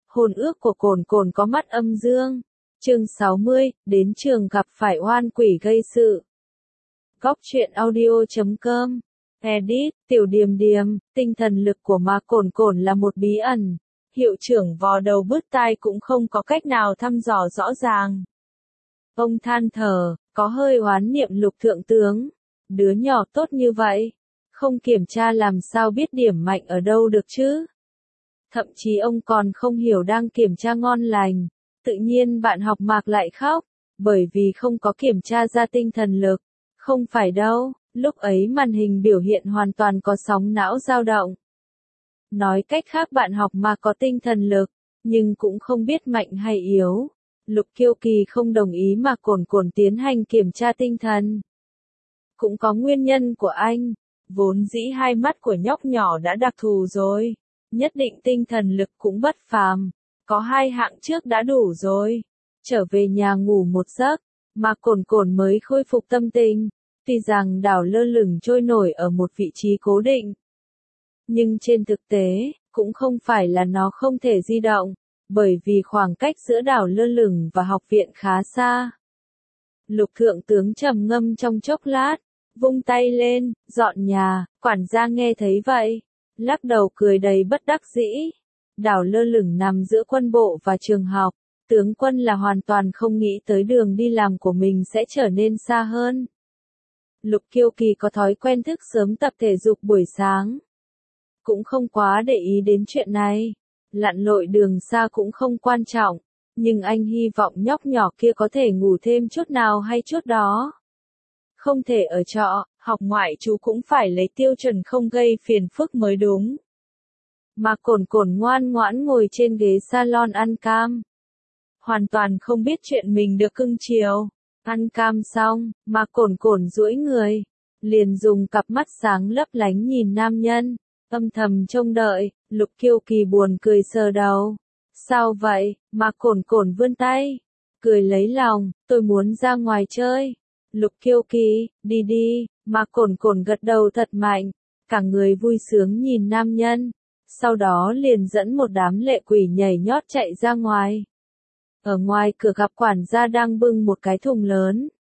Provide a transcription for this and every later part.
Hôn ước của Cồn Cồn có mắt âm dương. Chương 60, đến trường gặp phải oan quỷ gây sự. Góc truyện audio.com. Edit, Tiểu Điềm Điềm, tinh thần lực của ma Cồn Cồn là một bí ẩn. Hiệu trưởng vò đầu bứt tai cũng không có cách nào thăm dò rõ ràng. Ông than thở, có hơi oán niệm Lục thượng tướng. Đứa nhỏ tốt như vậy, không kiểm tra làm sao biết điểm mạnh ở đâu được chứ? Thậm chí ông còn không hiểu đang kiểm tra ngon lành. Tự nhiên bạn học Mạc lại khóc, bởi vì không có kiểm tra ra tinh thần lực. Không phải đâu, lúc ấy màn hình biểu hiện hoàn toàn có sóng não dao động. Nói cách khác bạn học Mạc có tinh thần lực, nhưng cũng không biết mạnh hay yếu. Lục Kiêu Kỳ không đồng ý mà Cồn Cồn tiến hành kiểm tra tinh thần. Cũng có nguyên nhân của anh, vốn dĩ hai mắt của nhóc nhỏ đã đặc thù rồi. Nhất định tinh thần lực cũng bất phàm, có hai hạng trước đã đủ rồi. Trở về nhà ngủ một giấc, mà Cồn Cồn mới khôi phục tâm tình. Tuy rằng đảo lơ lửng trôi nổi ở một vị trí cố định, nhưng trên thực tế, cũng không phải là nó không thể di động, bởi vì khoảng cách giữa đảo lơ lửng và học viện khá xa. Lục thượng tướng trầm ngâm trong chốc lát, vung tay lên, dọn nhà. Quản gia nghe thấy vậy, lắc đầu cười đầy bất đắc dĩ. Đảo lơ lửng nằm giữa quân bộ và trường học, tướng quân là hoàn toàn không nghĩ tới đường đi làm của mình sẽ trở nên xa hơn. Lục Kiêu Kỳ có thói quen thức sớm tập thể dục buổi sáng, cũng không quá để ý đến chuyện này. Lặn lội đường xa cũng không quan trọng, nhưng anh hy vọng nhóc nhỏ kia có thể ngủ thêm chút nào hay chút đó. Không thể ở trọ, học ngoại trú cũng phải lấy tiêu chuẩn không gây phiền phức mới đúng. Mà Cồn Cồn ngoan ngoãn ngồi trên ghế salon ăn cam. Hoàn toàn không biết chuyện mình được cưng chiều. Ăn cam xong, mà Cồn Cồn duỗi người, liền dùng cặp mắt sáng lấp lánh nhìn nam nhân, âm thầm trông đợi. Lục Kiêu Kỳ buồn cười sờ đầu. Sao vậy? Mà Cồn Cồn vươn tay, cười lấy lòng, tôi muốn ra ngoài chơi. Lục Kiêu Kỳ, đi đi. Mà Cồn Cồn gật đầu thật mạnh, cả người vui sướng nhìn nam nhân. Sau đó liền dẫn một đám lệ quỷ nhảy nhót chạy ra ngoài. Ở ngoài cửa gặp quản gia đang bưng một cái thùng lớn.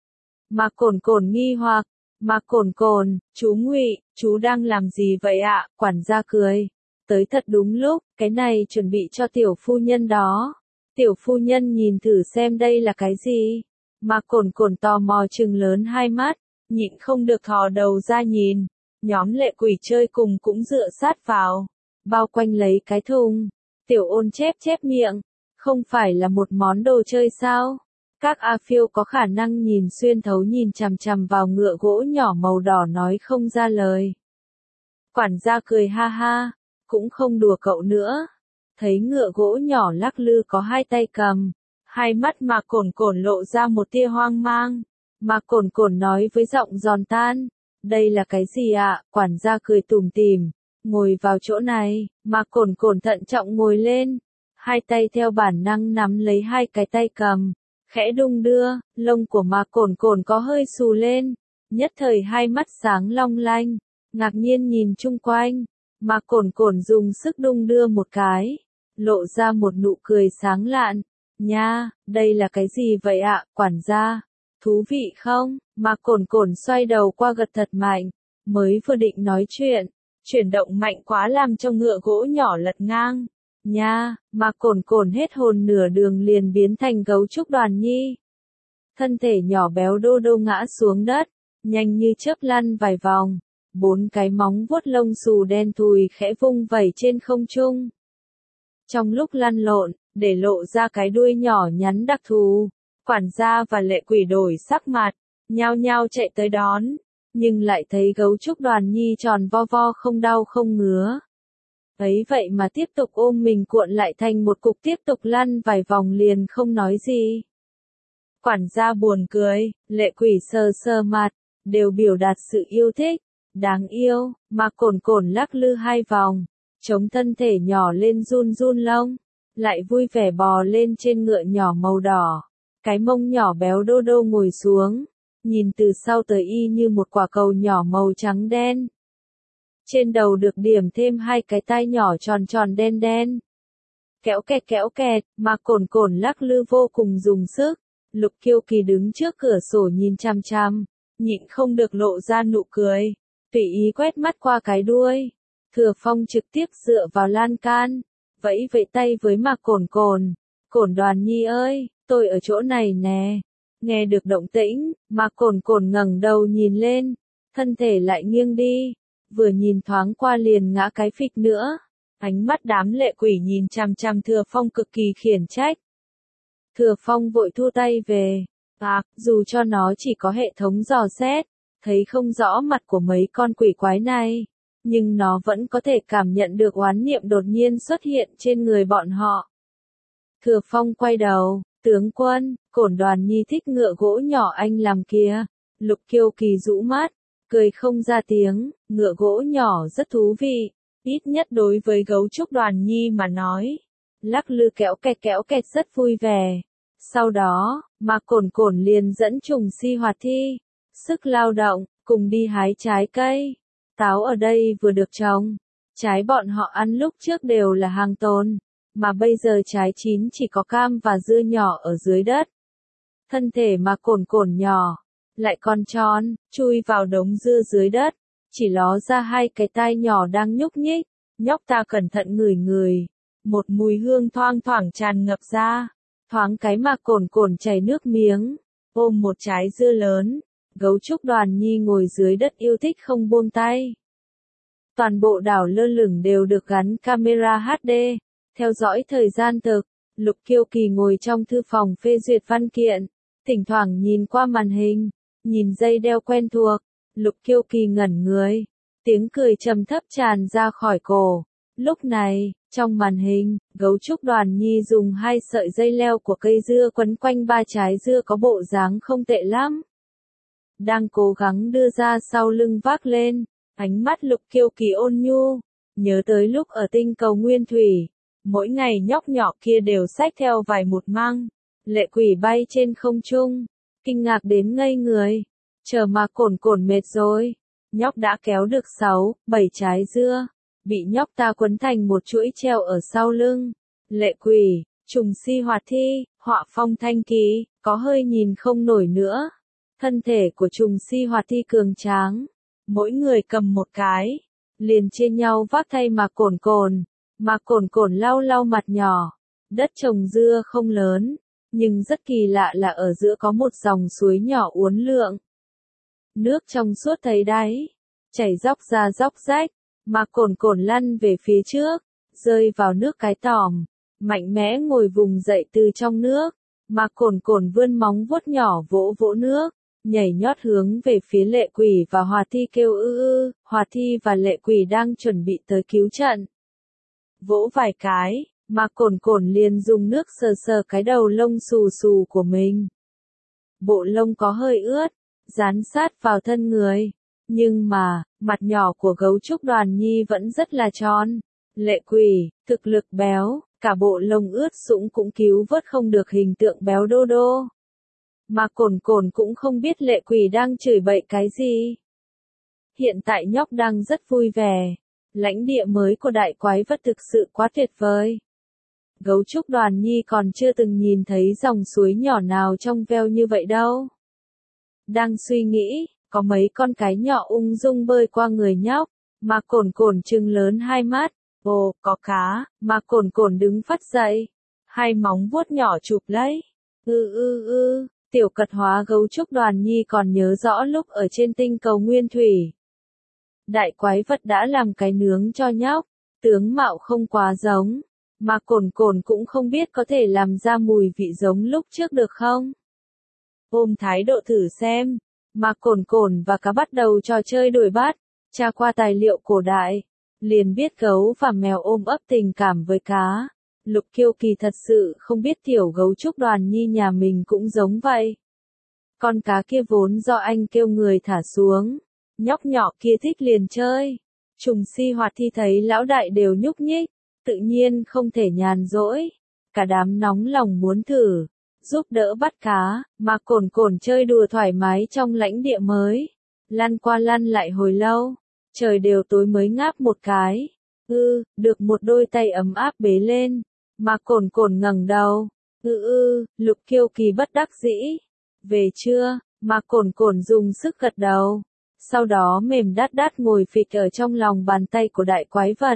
Mà Cồn Cồn nghi hoặc, mà Cồn Cồn, chú Ngụy, chú đang làm gì vậy ạ? Quản gia cười, tới thật đúng lúc, cái này chuẩn bị cho tiểu phu nhân đó. Tiểu phu nhân nhìn thử xem đây là cái gì. Mà Cồn Cồn tò mò trừng lớn hai mắt, nhịn không được thò đầu ra nhìn. Nhóm lệ quỷ chơi cùng cũng dựa sát vào, bao quanh lấy cái thùng. Tiểu Ôn chép chép miệng, không phải là một món đồ chơi sao? Các A Phiêu có khả năng nhìn xuyên thấu nhìn chằm chằm vào ngựa gỗ nhỏ màu đỏ nói không ra lời. Quản gia cười ha ha, cũng không đùa cậu nữa. Thấy ngựa gỗ nhỏ lắc lư có hai tay cầm, hai mắt mà Cồn Cồn lộ ra một tia hoang mang. Mà Cồn Cồn nói với giọng giòn tan, đây là cái gì ạ? Quản gia cười tủm tỉm, ngồi vào chỗ này. Mà Cồn Cồn thận trọng ngồi lên, hai tay theo bản năng nắm lấy hai cái tay cầm, khẽ đung đưa. Lông của mà Cồn Cồn có hơi xù lên, nhất thời hai mắt sáng long lanh, ngạc nhiên nhìn chung quanh. Mà Cồn Cồn dùng sức đung đưa một cái, lộ ra một nụ cười sáng lạn. Nha, đây là cái gì vậy ạ? Quản gia, thú vị không? Mà Cồn Cồn xoay đầu qua gật thật mạnh, mới vừa định nói chuyện, chuyển động mạnh quá làm cho ngựa gỗ nhỏ lật ngang. Nha, mà Cồn Cồn hết hồn nửa đường liền biến thành gấu trúc Đoàn Nhi. Thân thể nhỏ béo đô đô ngã xuống đất, nhanh như chớp lăn vài vòng, bốn cái móng vuốt lông xù đen thùi khẽ vung vẩy trên không trung. Trong lúc lăn lộn, để lộ ra cái đuôi nhỏ nhắn đặc thù, quản gia và lệ quỷ đổi sắc mặt, nhao nhao chạy tới đón, nhưng lại thấy gấu trúc Đoàn Nhi tròn vo vo không đau không ngứa. Ấy vậy mà tiếp tục ôm mình cuộn lại thành một cục tiếp tục lăn vài vòng liền không nói gì. Quản gia buồn cười, lệ quỷ sờ sờ mặt, đều biểu đạt sự yêu thích. Đáng yêu. Mà Cồn Cồn lắc lư hai vòng, chống thân thể nhỏ lên run run lông, lại vui vẻ bò lên trên ngựa nhỏ màu đỏ. Cái mông nhỏ béo đô đô ngồi xuống, nhìn từ sau tới y như một quả cầu nhỏ màu trắng đen. Trên đầu được điểm thêm hai cái tai nhỏ tròn tròn đen đen. kéo kẹt, mà cồn cồn lắc lư vô cùng dùng sức. Lục Kiêu Kỳ đứng trước cửa sổ nhìn chằm chằm, nhịn không được lộ ra nụ cười, tùy ý quét mắt qua cái đuôi. Thừa Phong trực tiếp dựa vào lan can, vẫy vẫy tay với Mạc Cồn Cồn. Cổn Đoàn Nhi ơi, tôi ở chỗ này nè. Nghe được động tĩnh, Mạc Cồn Cồn ngẩng đầu nhìn lên, thân thể lại nghiêng đi, vừa nhìn thoáng qua liền ngã cái phịch nữa. Ánh mắt đám lệ quỷ nhìn chằm chằm Thừa Phong cực kỳ khiển trách. Thừa Phong vội thu tay về. Dù cho nó chỉ có hệ thống dò xét, thấy không rõ mặt của mấy con quỷ quái này, nhưng nó vẫn có thể cảm nhận được oán niệm đột nhiên xuất hiện trên người bọn họ. Thừa Phong quay đầu, tướng quân, Cổn Đoàn Nhi thích ngựa gỗ nhỏ anh làm kia. Lục Kiêu Kỳ rũ mắt, cười không ra tiếng, ngựa gỗ nhỏ rất thú vị, ít nhất đối với gấu trúc Đoàn Nhi mà nói. Lắc lư kéo kẹt rất vui vẻ. Sau đó, Mạc Cồn Cồn liền dẫn Trùng Si Hoạt Thi, sức lao động, cùng đi hái trái cây. Táo ở đây vừa được trồng, trái bọn họ ăn lúc trước đều là hàng tồn, mà bây giờ trái chín chỉ có cam và dưa nhỏ ở dưới đất. Thân thể Mạc Cồn Cồn nhỏ, lại còn tròn, chui vào đống dưa dưới đất, chỉ ló ra hai cái tai nhỏ đang nhúc nhích. Nhóc ta cẩn thận ngửi, một mùi hương thoang thoảng tràn ngập ra. Thoáng cái Mạc Cồn Cồn chảy nước miếng, ôm một trái dưa lớn. Gấu trúc Đoàn Nhi ngồi dưới đất yêu thích không buông tay. Toàn bộ đảo lơ lửng đều được gắn camera HD, theo dõi thời gian thực. Lục Kiêu Kỳ ngồi trong thư phòng phê duyệt văn kiện, thỉnh thoảng nhìn qua màn hình, nhìn dây đeo quen thuộc. Lục Kiêu Kỳ ngẩn người, tiếng cười trầm thấp tràn ra khỏi cổ. Lúc này, trong màn hình, gấu trúc Đoàn Nhi dùng hai sợi dây leo của cây dưa quấn quanh ba trái dưa có bộ dáng không tệ lắm. Đang cố gắng đưa ra sau lưng vác lên, ánh mắt Lục Kiêu Kỳ ôn nhu, nhớ tới lúc ở tinh cầu Nguyên Thủy, mỗi ngày nhóc nhỏ kia đều xách theo vài một măng, lệ quỷ bay trên không trung, kinh ngạc đến ngây người, chờ mà Cồn Cồn mệt rồi, nhóc đã kéo được 6-7 trái dưa, bị nhóc ta quấn thành một chuỗi treo ở sau lưng. Lệ quỷ, Trùng Si Hoạt Thi, họa phong thanh kỳ, có hơi nhìn không nổi nữa. Thân thể của Trùng Si Hoạt Thi cường tráng, mỗi người cầm một cái, liền chia nhau vác thay Mạc Cồn Cồn. Mạc Cồn Cồn lau lau mặt nhỏ, đất trồng dưa không lớn, nhưng rất kỳ lạ là ở giữa có một dòng suối nhỏ uốn lượn. Nước trong suốt thấy đáy, chảy dốc ra dốc rách, Mạc Cồn Cồn lăn về phía trước, rơi vào nước cái tòm, mạnh mẽ ngồi vùng dậy từ trong nước. Mạc Cồn Cồn vươn móng vuốt nhỏ vỗ vỗ nước, nhảy nhót hướng về phía lệ quỷ và Hoạt Thi kêu ư. Hoạt Thi và lệ quỷ đang chuẩn bị tới cứu trận. Vỗ vài cái, Mạc Cồn Cồn liền dùng nước sờ sờ cái đầu lông xù xù của mình. Bộ lông có hơi ướt, dán sát vào thân người. Nhưng mà, mặt nhỏ của gấu trúc Đoàn Nhi vẫn rất là tròn. Lệ quỷ, thực lực béo, cả bộ lông ướt sũng cũng cứu vớt không được hình tượng béo đô đô. Mạc Cồn Cồn cũng không biết lệ quỷ đang chửi bậy cái gì. Hiện tại nhóc đang rất vui vẻ. Lãnh địa mới của đại quái vật thực sự quá tuyệt vời. Gấu trúc Đoàn Nhi còn chưa từng nhìn thấy dòng suối nhỏ nào trong veo như vậy đâu. Đang suy nghĩ, có mấy con cái nhỏ ung dung bơi qua người nhóc. Mạc Cồn Cồn trừng lớn hai mắt. Ồ, có cá. Mạc Cồn Cồn đứng phắt dậy, hai móng vuốt nhỏ chụp lấy. Tiểu cật hóa gấu trúc Đoàn Nhi còn nhớ rõ lúc ở trên tinh cầu Nguyên Thủy. Đại quái vật đã làm cái nướng cho nhóc, tướng mạo không quá giống, mà Cồn Cồn cũng không biết có thể làm ra mùi vị giống lúc trước được không. Ôm thái độ thử xem, mà Cồn Cồn và cá bắt đầu trò chơi đuổi bắt, tra qua tài liệu cổ đại, liền biết gấu và mèo ôm ấp tình cảm với cá. Lục Kiêu Kỳ thật sự không biết tiểu gấu trúc Đoàn Nhi nhà mình cũng giống vậy. Con cá kia vốn do anh kêu người thả xuống. Nhóc nhỏ kia thích liền chơi. Trùng Si Hoạt Thi thấy lão đại đều nhúc nhích, tự nhiên không thể nhàn rỗi. Cả đám nóng lòng muốn thử, giúp đỡ bắt cá, mà Cồn Cồn chơi đùa thoải mái trong lãnh địa mới. Lăn qua lăn lại hồi lâu, trời đều tối mới ngáp một cái. Được một đôi tay ấm áp bế lên. Mạc Cồn Cồn ngẩng đầu. Lục Kiêu Kỳ bất đắc dĩ. Về chưa? Mạc Cồn Cồn dùng sức gật đầu. Sau đó mềm đát đát ngồi phịch ở trong lòng bàn tay của đại quái vật.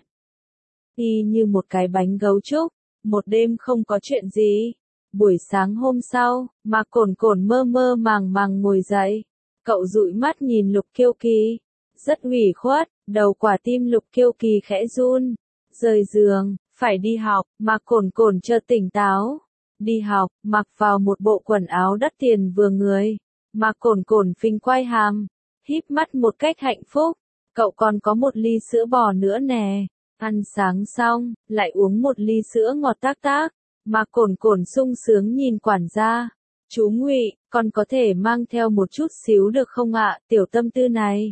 Y như một cái bánh gấu trúc. Một đêm không có chuyện gì. Buổi sáng hôm sau, Mạc Cồn Cồn mơ mơ màng màng ngồi dậy. Cậu dụi mắt nhìn Lục Kiêu Kỳ. Rất ủy khuất, đầu quả tim Lục Kiêu Kỳ khẽ run. Rời giường, phải đi học, Mạc Cồn Cồn chợt tỉnh táo. Đi học, mặc vào một bộ quần áo đắt tiền vừa người. Mạc Cồn Cồn phình quai hàm, híp mắt một cách hạnh phúc. Cậu còn có một ly sữa bò nữa nè. Ăn sáng xong, lại uống một ly sữa ngọt tác tác. Mạc Cồn Cồn sung sướng nhìn quản gia. Chú Ngụy, con có thể mang theo một chút xíu được không ạ, tiểu tâm tư này.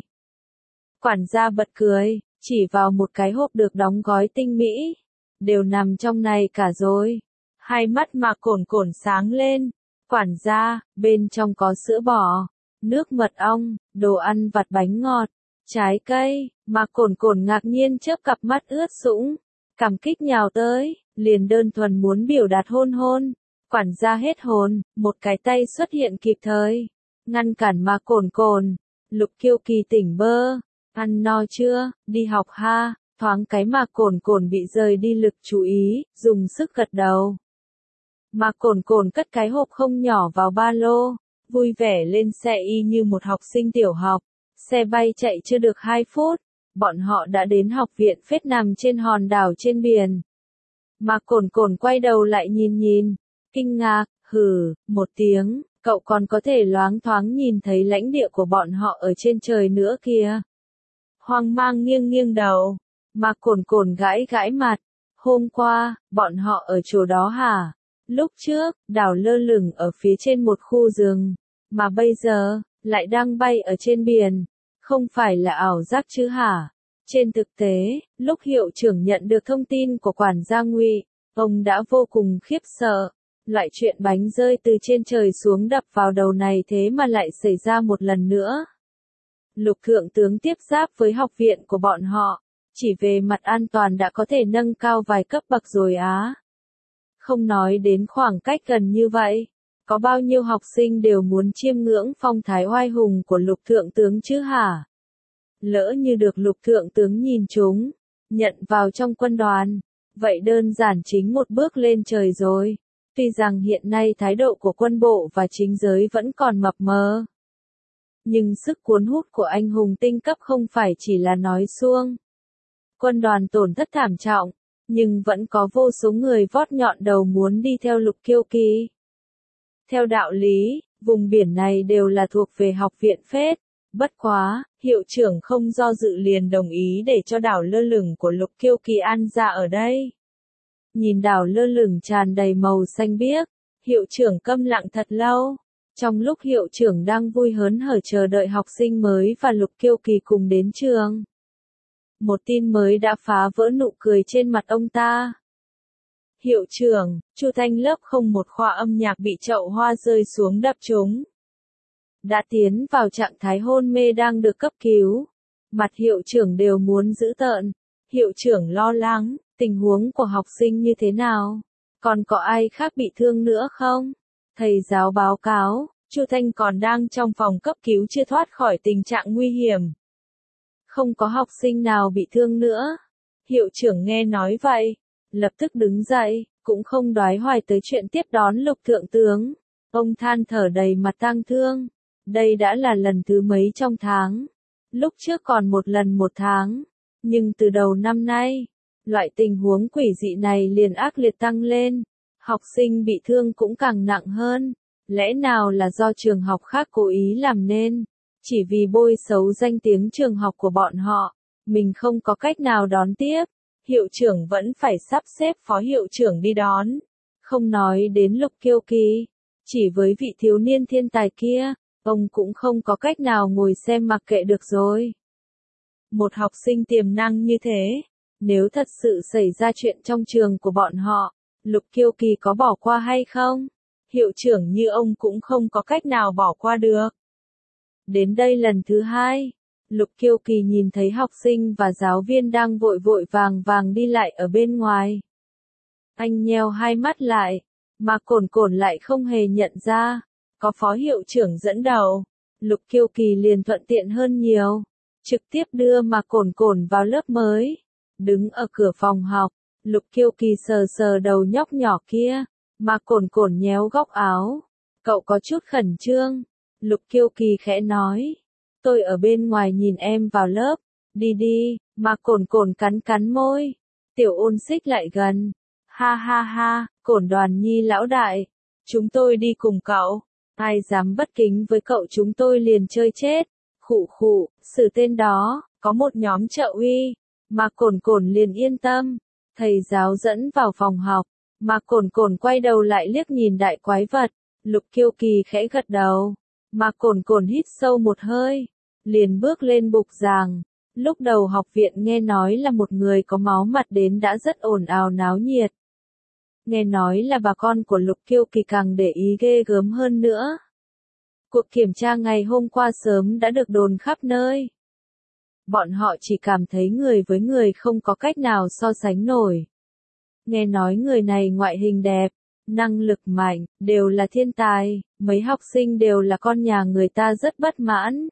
Quản gia bật cười, chỉ vào một cái hộp được đóng gói tinh mỹ. Đều nằm trong này cả rồi. Hai mắt Mạc Cồn Cồn sáng lên. Quản gia, bên trong có sữa bò, nước mật ong, đồ ăn vặt bánh ngọt, trái cây. Mạc Cồn Cồn ngạc nhiên chớp cặp mắt ướt sũng. Cảm kích nhào tới, liền đơn thuần muốn biểu đạt hôn hôn. Quản gia hết hồn, một cái tay xuất hiện kịp thời. Ngăn cản Mạc Cồn Cồn. Lục Kiêu Kỳ tỉnh bơ. Ăn no chưa, đi học ha. Thoáng cái Mạc Cồn Cồn bị rời đi lực chú ý, dùng sức gật đầu. Mạc Cồn Cồn cất cái hộp không nhỏ vào ba lô, vui vẻ lên xe y như một học sinh tiểu học. Xe bay chạy chưa được 2 phút, bọn họ đã đến học viện phết nằm trên hòn đảo trên biển. Mạc Cồn Cồn quay đầu lại nhìn, kinh ngạc, hừ, một tiếng, cậu còn có thể loáng thoáng nhìn thấy lãnh địa của bọn họ ở trên trời nữa kìa. Hoang mang nghiêng đầu, Mạc Cồn Cồn gãi gãi mặt, hôm qua, bọn họ ở chỗ đó hả? Lúc trước, đảo lơ lửng ở phía trên một khu rừng, mà bây giờ, lại đang bay ở trên biển. Không phải là ảo giác chứ hả? Trên thực tế, lúc hiệu trưởng nhận được thông tin của quản gia Ngụy, ông đã vô cùng khiếp sợ. Loại chuyện bánh rơi từ trên trời xuống đập vào đầu này thế mà lại xảy ra một lần nữa. Lục thượng tướng tiếp giáp với học viện của bọn họ, chỉ về mặt an toàn đã có thể nâng cao vài cấp bậc rồi á. Không nói đến khoảng cách gần như vậy, có bao nhiêu học sinh đều muốn chiêm ngưỡng phong thái oai hùng của lục thượng tướng chứ hả? Lỡ như được lục thượng tướng nhìn chúng, nhận vào trong quân đoàn, vậy đơn giản chính một bước lên trời rồi. Tuy rằng hiện nay thái độ của quân bộ và chính giới vẫn còn mập mờ, nhưng sức cuốn hút của anh hùng tinh cấp không phải chỉ là nói suông. Quân đoàn tổn thất thảm trọng, nhưng vẫn có vô số người vót nhọn đầu muốn đi theo Lục Kiêu Kỳ. Theo đạo lý, vùng biển này đều là thuộc về học viện phết. Bất quá, hiệu trưởng không do dự liền đồng ý để cho đảo lơ lửng của Lục Kiêu Kỳ an ra ở đây. Nhìn đảo lơ lửng tràn đầy màu xanh biếc, hiệu trưởng câm lặng thật lâu. Trong lúc hiệu trưởng đang vui hớn hở chờ đợi học sinh mới và Lục Kiêu Kỳ cùng đến trường, một tin mới đã phá vỡ nụ cười trên mặt ông ta. Hiệu trưởng, Chu Thanh lớp 01 khoa âm nhạc bị chậu hoa rơi xuống đập trúng. Đã tiến vào trạng thái hôn mê đang được cấp cứu. Mặt hiệu trưởng đều muốn dữ tợn. Hiệu trưởng lo lắng, tình huống của học sinh như thế nào? Còn có ai khác bị thương nữa không? Thầy giáo báo cáo, Chu Thanh còn đang trong phòng cấp cứu chưa thoát khỏi tình trạng nguy hiểm. Không có học sinh nào bị thương nữa. Hiệu trưởng nghe nói vậy, lập tức đứng dậy, cũng không đoái hoài tới chuyện tiếp đón Lục thượng tướng. Ông than thở đầy mặt tang thương. Đây đã là lần thứ mấy trong tháng. Lúc trước còn một lần một tháng. Nhưng từ đầu năm nay, loại tình huống quỷ dị này liền ác liệt tăng lên. Học sinh bị thương cũng càng nặng hơn. Lẽ nào là do trường học khác cố ý làm nên? Chỉ vì bôi xấu danh tiếng trường học của bọn họ, mình không có cách nào đón tiếp. Hiệu trưởng vẫn phải sắp xếp phó hiệu trưởng đi đón. Không nói đến Lục Kiêu Kỳ, chỉ với vị thiếu niên thiên tài kia, ông cũng không có cách nào ngồi xem mặc kệ được rồi. Một học sinh tiềm năng như thế, nếu thật sự xảy ra chuyện trong trường của bọn họ, Lục Kiêu Kỳ có bỏ qua hay không? Hiệu trưởng như ông cũng không có cách nào bỏ qua được. Đến đây lần thứ 2, Lục Kiêu Kỳ nhìn thấy học sinh và giáo viên đang vội vội vàng vàng đi lại ở bên ngoài. Anh nheo hai mắt lại, mà Cồn Cồn lại không hề nhận ra. Có phó hiệu trưởng dẫn đầu, Lục Kiêu Kỳ liền thuận tiện hơn nhiều. Trực tiếp đưa mà Cồn Cồn vào lớp mới. Đứng ở cửa phòng học, Lục Kiêu Kỳ sờ sờ đầu nhóc nhỏ kia, mà Cồn Cồn nhéo góc áo. Cậu có chút khẩn trương. Lục Kiêu Kỳ khẽ nói. Tôi ở bên ngoài nhìn em vào lớp. Đi đi, mà Cồn Cồn cắn cắn môi. Tiểu Ôn xích lại gần. Ha ha ha, Cổn Đoàn Nhi lão đại. Chúng tôi đi cùng cậu. Ai dám bất kính với cậu chúng tôi liền chơi chết. Khụ khụ, xử tên đó, có một nhóm trợ uy. Mà Cồn Cồn liền yên tâm. Thầy giáo dẫn vào phòng học. Mà Cồn Cồn quay đầu lại liếc nhìn đại quái vật. Lục Kiêu Kỳ khẽ gật đầu. Mà Cồn Cồn hít sâu một hơi. Liền bước lên bục giảng. Lúc đầu học viện nghe nói là một người có máu mặt đến đã rất ồn ào náo nhiệt. Nghe nói là bà con của Lục Kiêu Kỳ càng để ý ghê gớm hơn nữa. Cuộc kiểm tra ngày hôm qua sớm đã được đồn khắp nơi. Bọn họ chỉ cảm thấy người với người không có cách nào so sánh nổi. Nghe nói người này ngoại hình đẹp, năng lực mạnh, đều là thiên tài, mấy học sinh đều là con nhà người ta rất bất mãn.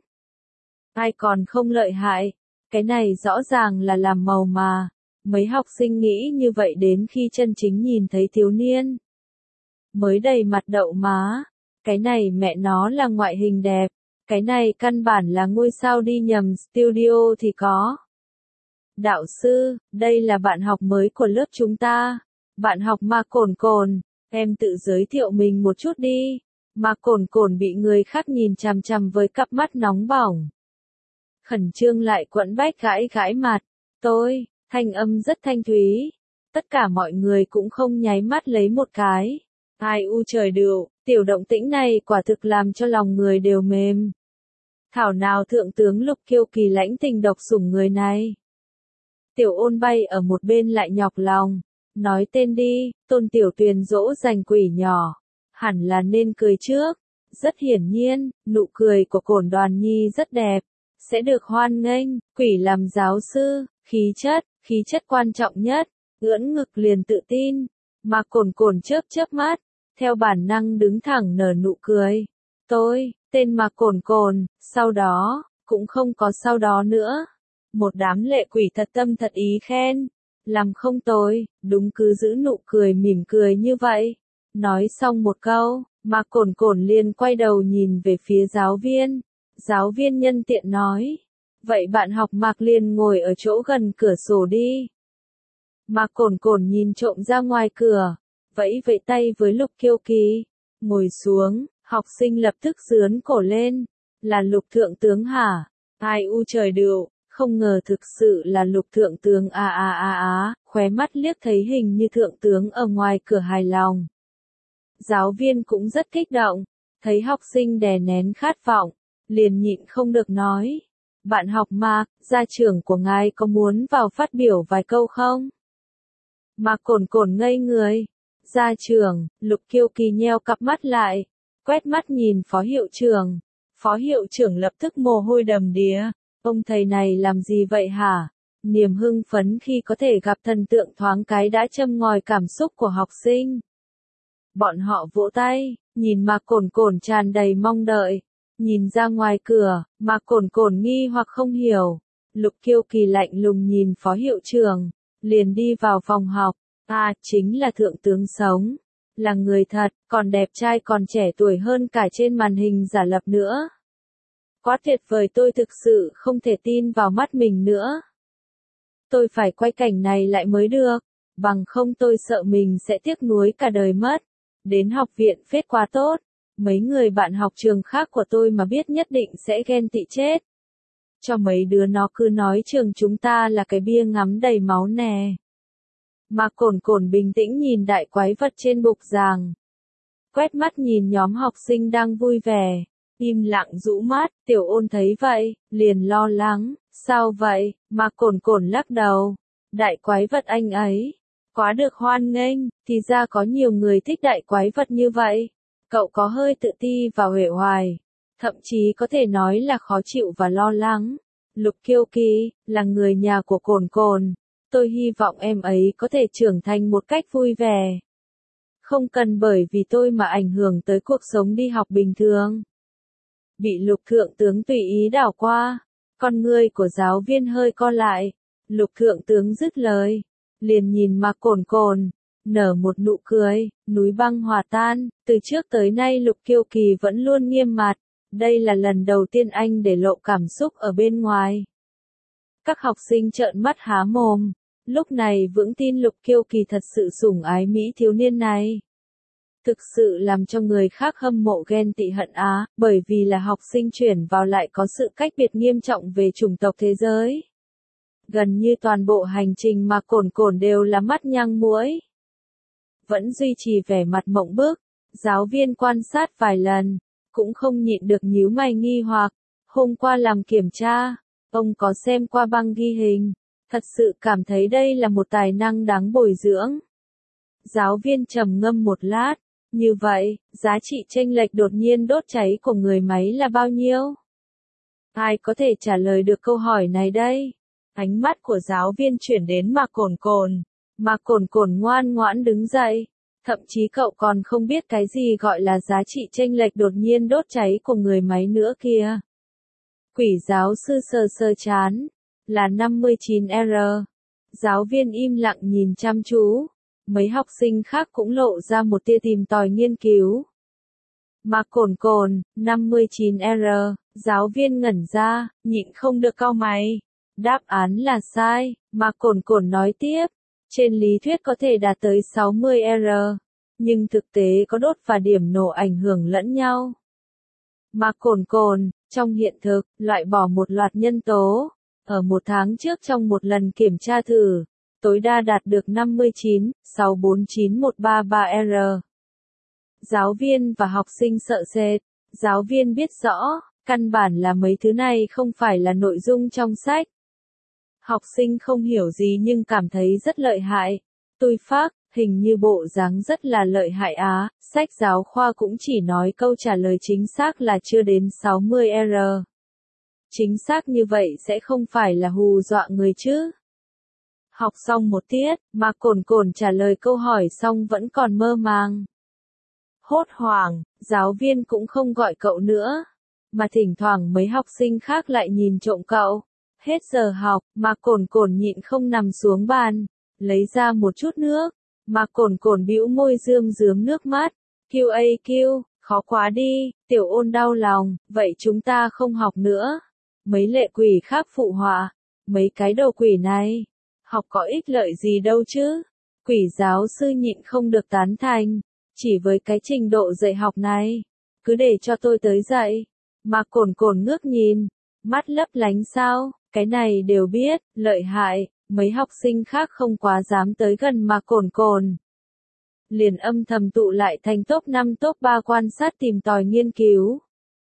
Ai còn không lợi hại, cái này rõ ràng là làm màu mà. Mấy học sinh nghĩ như vậy đến khi chân chính nhìn thấy thiếu niên. Mới đầy mặt đậu má, cái này mẹ nó là ngoại hình đẹp, cái này căn bản là ngôi sao đi nhầm studio thì có. Đạo sư, đây là bạn học mới của lớp chúng ta. Bạn học mà Cồn Cồn, em tự giới thiệu mình một chút đi. Mà Cồn Cồn bị người khác nhìn chằm chằm với cặp mắt nóng bỏng. Khẩn trương lại quẫn bách gãi gãi mặt. Tôi, thanh âm rất thanh thúy. Tất cả mọi người cũng không nháy mắt lấy một cái. Ai u trời đựu, tiểu động tĩnh này quả thực làm cho lòng người đều mềm. Thảo nào thượng tướng Lục Kiêu Kỳ lãnh tình độc sủng người này. Tiểu Ôn bay ở một bên lại nhọc lòng. Nói tên đi, Tôn Tiểu Tuyền dỗ dành quỷ nhỏ. Hẳn là nên cười trước. Rất hiển nhiên, nụ cười của Cổn Đoàn Nhi rất đẹp. Sẽ được hoan nghênh, quỷ làm giáo sư, khí chất quan trọng nhất. Ưỡn ngực liền tự tin. Mà Cồn Cồn chớp mắt. Theo bản năng đứng thẳng nở nụ cười. Tôi, tên mà Cồn Cồn, sau đó, cũng không có sau đó nữa. Một đám lệ quỷ thật tâm thật ý khen. Làm không tồi, đúng cứ giữ nụ cười mỉm cười như vậy. Nói xong một câu, mà Cồn Cồn liền quay đầu nhìn về phía giáo viên. Giáo viên nhân tiện nói. Vậy bạn học Mạc liền ngồi ở chỗ gần cửa sổ đi. Mà Cồn Cồn nhìn trộm ra ngoài cửa. Vẫy vẫy tay với Lục Kiêu Kỳ. Ngồi xuống, học sinh lập tức giướn cổ lên. Là Lục Thượng tướng hả? Ai u trời đựu, không ngờ thực sự là Lục Thượng tướng khóe mắt liếc thấy hình như Thượng tướng ở ngoài cửa hài lòng. Giáo viên cũng rất kích động, thấy học sinh đè nén khát vọng, liền nhịn không được nói. Bạn học Mạc, gia trưởng của ngài có muốn vào phát biểu vài câu không? Mạc Cồn Cồn ngây người. Gia trưởng, Lục Kiêu Kỳ nheo cặp mắt lại, quét mắt nhìn phó hiệu trưởng. Phó hiệu trưởng lập tức mồ hôi đầm đìa. Ông thầy này làm gì vậy hả? Niềm hưng phấn khi có thể gặp thần tượng thoáng cái đã châm ngòi cảm xúc của học sinh. Bọn họ vỗ tay, nhìn mà Cồn Cồn tràn đầy mong đợi. Nhìn ra ngoài cửa, mà Cồn Cồn nghi hoặc không hiểu. Lục Kiêu Kỳ lạnh lùng nhìn phó hiệu trưởng, liền đi vào phòng học. Chính là thượng tướng sống. Là người thật, còn đẹp trai còn trẻ tuổi hơn cả trên màn hình giả lập nữa. Quá tuyệt vời, tôi thực sự không thể tin vào mắt mình nữa. Tôi phải quay cảnh này lại mới được, bằng không tôi sợ mình sẽ tiếc nuối cả đời mất. Đến học viện phết quá tốt, mấy người bạn học trường khác của tôi mà biết nhất định sẽ ghen tị chết. Cho mấy đứa nó cứ nói trường chúng ta là cái bia ngắm đầy máu nè. Mà Cồn Cồn bình tĩnh nhìn đại quái vật trên bục giảng. Quét mắt nhìn nhóm học sinh đang vui vẻ. Im lặng rũ mắt, Tiểu Ôn thấy vậy, liền lo lắng. Sao vậy? Mà Cồn Cồn lắc đầu. Đại quái vật anh ấy. Quá được hoan nghênh, thì ra có nhiều người thích đại quái vật như vậy. Cậu có hơi tự ti và uể oải. Thậm chí có thể nói là khó chịu và lo lắng. Lục Kiêu Kỳ, là người nhà của Cồn Cồn. Tôi hy vọng em ấy có thể trưởng thành một cách vui vẻ. Không cần bởi vì tôi mà ảnh hưởng tới cuộc sống đi học bình thường. Bị Lục thượng tướng tùy ý đảo qua, con ngươi của giáo viên hơi co lại. Lục thượng tướng dứt lời, liền nhìn Mạc Cồn Cồn, nở một nụ cười, núi băng hòa tan, từ trước tới nay Lục Kiêu Kỳ vẫn luôn nghiêm mặt, đây là lần đầu tiên anh để lộ cảm xúc ở bên ngoài. Các học sinh trợn mắt há mồm, lúc này vững tin Lục Kiêu Kỳ thật sự sủng ái mỹ thiếu niên này. Thực sự làm cho người khác hâm mộ ghen tị hận á, bởi vì là học sinh chuyển vào lại có sự cách biệt nghiêm trọng về chủng tộc thế giới. Gần như toàn bộ hành trình mà Cồn Cồn đều là mắt nhang muỗi. Vẫn duy trì vẻ mặt mộng bức, giáo viên quan sát vài lần, cũng không nhịn được nhíu mày nghi hoặc. Hôm qua làm kiểm tra, ông có xem qua băng ghi hình, thật sự cảm thấy đây là một tài năng đáng bồi dưỡng. Giáo viên trầm ngâm một lát, như vậy, giá trị chênh lệch đột nhiên đốt cháy của người máy là bao nhiêu? Ai có thể trả lời được câu hỏi này đây? Ánh mắt của giáo viên chuyển đến Mạc Cồn Cồn. Mạc Cồn Cồn ngoan ngoãn đứng dậy. Thậm chí cậu còn không biết cái gì gọi là giá trị chênh lệch đột nhiên đốt cháy của người máy nữa kìa. Quỷ giáo sư sờ sờ chán. Là 59R. Giáo viên im lặng nhìn chăm chú. Mấy học sinh khác cũng lộ ra một tia tìm tòi nghiên cứu. Mạc Cồn Cồn, 59R. Giáo viên ngẩn ra, nhịn không được cau mày. Đáp án là sai, Mạc Cồn Cồn nói tiếp. Trên lý thuyết có thể đạt tới 60R, nhưng thực tế có đốt và điểm nổ ảnh hưởng lẫn nhau. Mạc Cồn Cồn, trong hiện thực, loại bỏ một loạt nhân tố. Ở một tháng trước trong một lần kiểm tra thử, tối đa đạt được 59,649133R. Giáo viên và học sinh sợ sệt. Giáo viên biết rõ, căn bản là mấy thứ này không phải là nội dung trong sách. Học sinh không hiểu gì nhưng cảm thấy rất lợi hại. Tôi phác, hình như bộ dáng rất là lợi hại á, sách giáo khoa cũng chỉ nói câu trả lời chính xác là chưa đến 60R. Chính xác như vậy sẽ không phải là hù dọa người chứ. Học xong một tiết, Mạc Cồn Cồn trả lời câu hỏi xong vẫn còn mơ màng. Hốt hoảng, giáo viên cũng không gọi cậu nữa, mà thỉnh thoảng mấy học sinh khác lại nhìn trộm cậu. Hết giờ học, Mạc Cồn Cồn nhịn không nằm xuống bàn, lấy ra một chút nước. Mạc Cồn Cồn bĩu môi rơm rớm nước mắt. QAQ, khó quá đi, Tiểu Ôn đau lòng, vậy chúng ta không học nữa. Mấy lệ quỷ khác phụ họa, mấy cái đầu quỷ này, học có ích lợi gì đâu chứ. Quỷ giáo sư nhịn không được tán thành, chỉ với cái trình độ dạy học này, cứ để cho tôi tới dạy. Mạc Cồn Cồn ngước nhìn, mắt lấp lánh sao, cái này đều biết, lợi hại, mấy học sinh khác không quá dám tới gần Mạc Cồn Cồn. Liền âm thầm tụ lại thành top 5 top 3 quan sát tìm tòi nghiên cứu.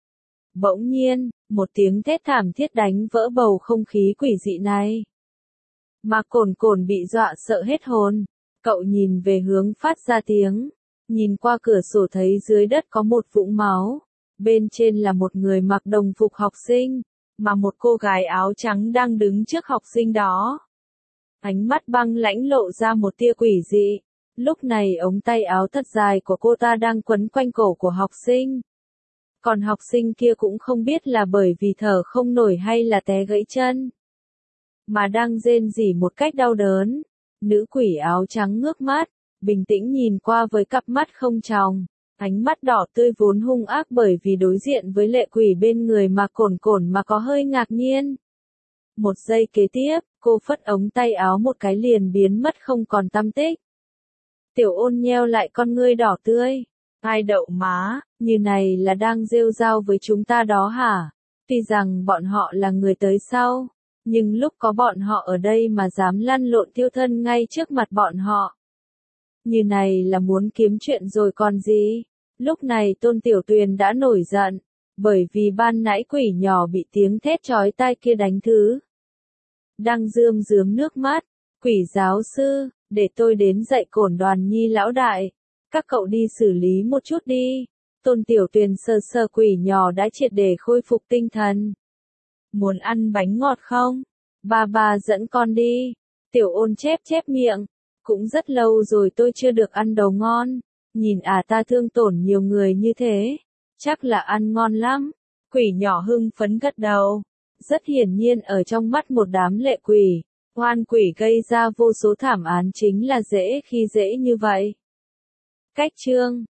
Bỗng nhiên, một tiếng thét thảm thiết đánh vỡ bầu không khí quỷ dị này. Mạc Cồn Cồn bị dọa sợ hết hồn, cậu nhìn về hướng phát ra tiếng, nhìn qua cửa sổ thấy dưới đất có một vũng máu, bên trên là một người mặc đồng phục học sinh, mà một cô gái áo trắng đang đứng trước học sinh đó. Ánh mắt băng lãnh lộ ra một tia quỷ dị, lúc này ống tay áo thật dài của cô ta đang quấn quanh cổ của học sinh. Còn học sinh kia cũng không biết là bởi vì thở không nổi hay là té gãy chân, mà đang rên rỉ một cách đau đớn. Nữ quỷ áo trắng ngước mắt, bình tĩnh nhìn qua với cặp mắt không tròng, ánh mắt đỏ tươi vốn hung ác bởi vì đối diện với lệ quỷ bên người Mạc Cồn Cồn mà có hơi ngạc nhiên. Một giây kế tiếp, cô phất ống tay áo một cái liền biến mất không còn tăm tích. Tiểu Ôn nheo lại con ngươi đỏ tươi. Ai đậu má, như này là đang rêu rao với chúng ta đó hả? Tuy rằng bọn họ là người tới sau, nhưng lúc có bọn họ ở đây mà dám lăn lộn thiêu thân ngay trước mặt bọn họ. Như này là muốn kiếm chuyện rồi còn gì? Lúc này Tôn Tiểu Tuyền đã nổi giận, bởi vì ban nãy quỷ nhỏ bị tiếng thét chói tai kia đánh thứ. Đang rơm rớm nước mắt, quỷ giáo sư, để tôi đến dạy Cổn Đoàn Nhi lão đại. Các cậu đi xử lý một chút đi. Tôn Tiểu Tuyền sờ sờ quỷ nhỏ đã triệt để khôi phục tinh thần. Muốn ăn bánh ngọt không? Bà dẫn con đi. Tiểu Ôn chép chép miệng. Cũng rất lâu rồi tôi chưa được ăn đầu ngon. Nhìn ta thương tổn nhiều người như thế. Chắc là ăn ngon lắm. Quỷ nhỏ hưng phấn gật đầu. Rất hiển nhiên ở trong mắt một đám lệ quỷ, oan quỷ gây ra vô số thảm án chính là dễ khi dễ như vậy. Cách chương